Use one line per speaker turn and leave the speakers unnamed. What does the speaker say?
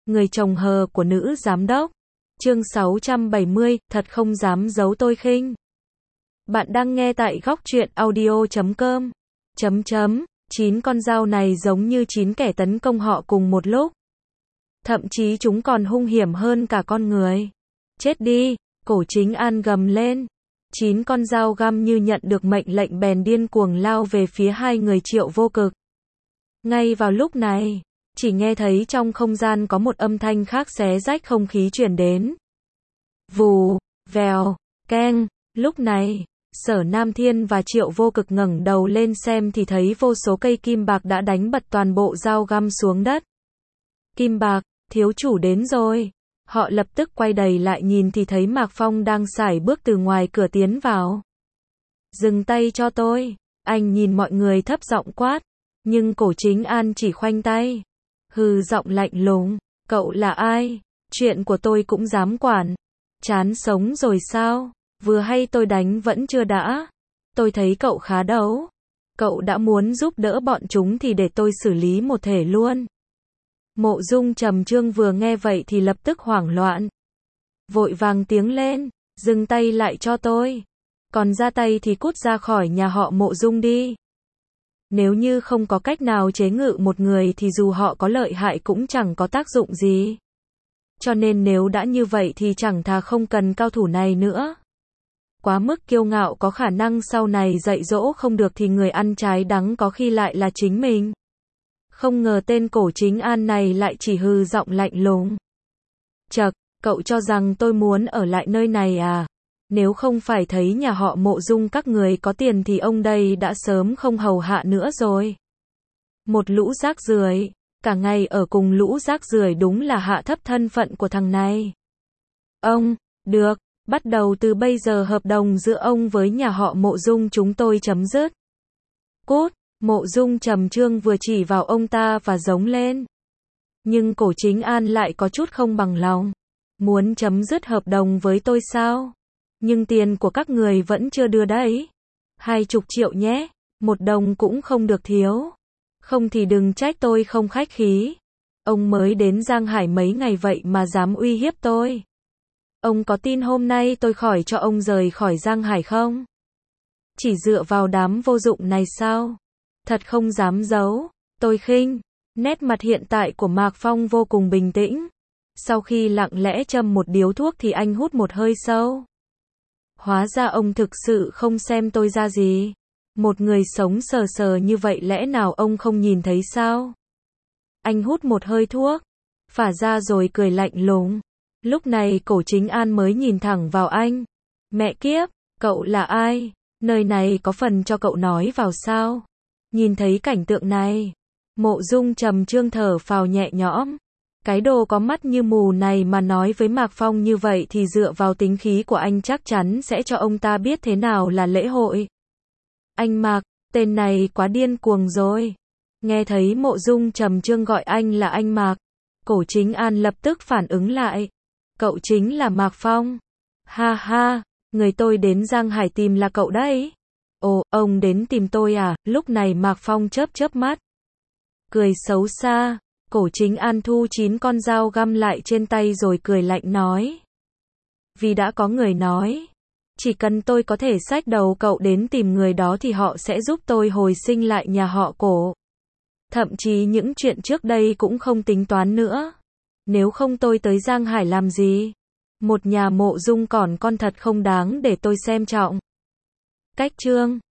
Người chồng hờ của nữ giám đốc. Chương 670, thật không dám giấu tôi khinh. Bạn đang nghe tại góc truyện audio.com. 9 con dao này giống như 9 kẻ tấn công họ cùng một lúc. Thậm chí chúng còn hung hiểm hơn cả con người. Chết đi, Cổ Chính An gầm lên. 9 con dao găm như nhận được mệnh lệnh bèn điên cuồng lao về phía hai người Triệu Vô Cực. Ngay vào lúc này, chỉ nghe thấy trong không gian có một âm thanh khác xé rách không khí truyền đến. Vù, vèo, keng. Lúc này, Sở Nam Thiên và Triệu Vô Cực ngẩng đầu lên xem thì thấy vô số cây kim bạc đã đánh bật toàn bộ dao găm xuống đất. Kim bạc, thiếu chủ đến rồi. Họ lập tức quay đầy lại nhìn thì thấy Mạc Phong đang sải bước từ ngoài cửa tiến vào. Dừng tay cho tôi. Anh nhìn mọi người thấp giọng quát. Nhưng Cổ Chính An chỉ khoanh tay. Hừ, giọng lạnh lùng. Cậu là ai? Chuyện của tôi cũng dám quản. Chán sống rồi sao? Vừa hay tôi đánh vẫn chưa đã. Tôi thấy cậu khá đấu. Cậu đã muốn giúp đỡ bọn chúng thì để tôi xử lý một thể luôn. Mộ Dung Trầm Trương vừa nghe vậy thì lập tức hoảng loạn. Vội vàng tiếng lên. Dừng tay lại cho tôi. Còn ra tay thì cút ra khỏi nhà họ Mộ Dung đi. Nếu như không có cách nào chế ngự một người thì dù họ có lợi hại cũng chẳng có tác dụng gì. Cho nên nếu đã như vậy thì chẳng thà không cần cao thủ này nữa. Quá mức kiêu ngạo có khả năng sau này dạy dỗ không được thì người ăn trái đắng có khi lại là chính mình. Không ngờ tên Cổ Chính An này lại chỉ hừ giọng lạnh lùng. Chậc, cậu cho rằng tôi muốn ở lại nơi này à? Nếu không phải thấy nhà họ Mộ Dung các người có tiền thì ông đây đã sớm không hầu hạ nữa rồi. Một lũ rác rưởi, cả ngày ở cùng lũ rác rưởi đúng là hạ thấp thân phận của thằng này. Ông, được, bắt đầu từ bây giờ hợp đồng giữa ông với nhà họ Mộ Dung chúng tôi chấm dứt. Cút, Mộ Dung Trầm Trương vừa chỉ vào ông ta và giống lên. Nhưng Cổ Chính An lại có chút không bằng lòng. Muốn chấm dứt hợp đồng với tôi sao? Nhưng tiền của các người vẫn chưa đưa đấy. 20 triệu nhé, 1 đồng cũng không được thiếu. Không thì đừng trách tôi không khách khí. Ông mới đến Giang Hải mấy ngày vậy mà dám uy hiếp tôi. Ông có tin hôm nay tôi khỏi cho ông rời khỏi Giang Hải không? Chỉ dựa vào đám vô dụng này sao? Thật không dám giấu, tôi khinh. Nét mặt hiện tại của Mạc Phong vô cùng bình tĩnh. Sau khi lặng lẽ châm một điếu thuốc thì anh hút một hơi sâu. Hóa ra ông thực sự không xem tôi ra gì. Một người sống sờ sờ như vậy lẽ nào ông không nhìn thấy sao? Anh hút một hơi thuốc, phả ra rồi cười lạnh lùng. Lúc này Cổ Chính An mới nhìn thẳng vào anh. Mẹ kiếp, cậu là ai? Nơi này có phần cho cậu nói vào sao? Nhìn thấy cảnh tượng này, Mộ Dung Trầm Trương thở phào nhẹ nhõm. Cái đồ có mắt như mù này mà nói với Mạc Phong như vậy thì dựa vào tính khí của anh chắc chắn sẽ cho ông ta biết thế nào là lễ hội. Anh Mạc, tên này quá điên cuồng rồi. Nghe thấy Mộ Dung Trầm Trương gọi anh là anh Mạc, Cổ Chính An lập tức phản ứng lại. Cậu chính là Mạc Phong. Ha ha, người tôi đến Giang Hải tìm là cậu đấy. Ồ, ông đến tìm tôi à? Lúc này Mạc Phong chớp mắt. Cười xấu xa. Cổ Chính An thu 9 con dao găm lại trên tay rồi cười lạnh nói. Vì đã có người nói, chỉ cần tôi có thể xách đầu cậu đến tìm người đó thì họ sẽ giúp tôi hồi sinh lại nhà họ Cổ. Thậm chí những chuyện trước đây cũng không tính toán nữa. Nếu không tôi tới Giang Hải làm gì? Một nhà Mộ Dung còn con thật không đáng để tôi xem trọng. Cách chương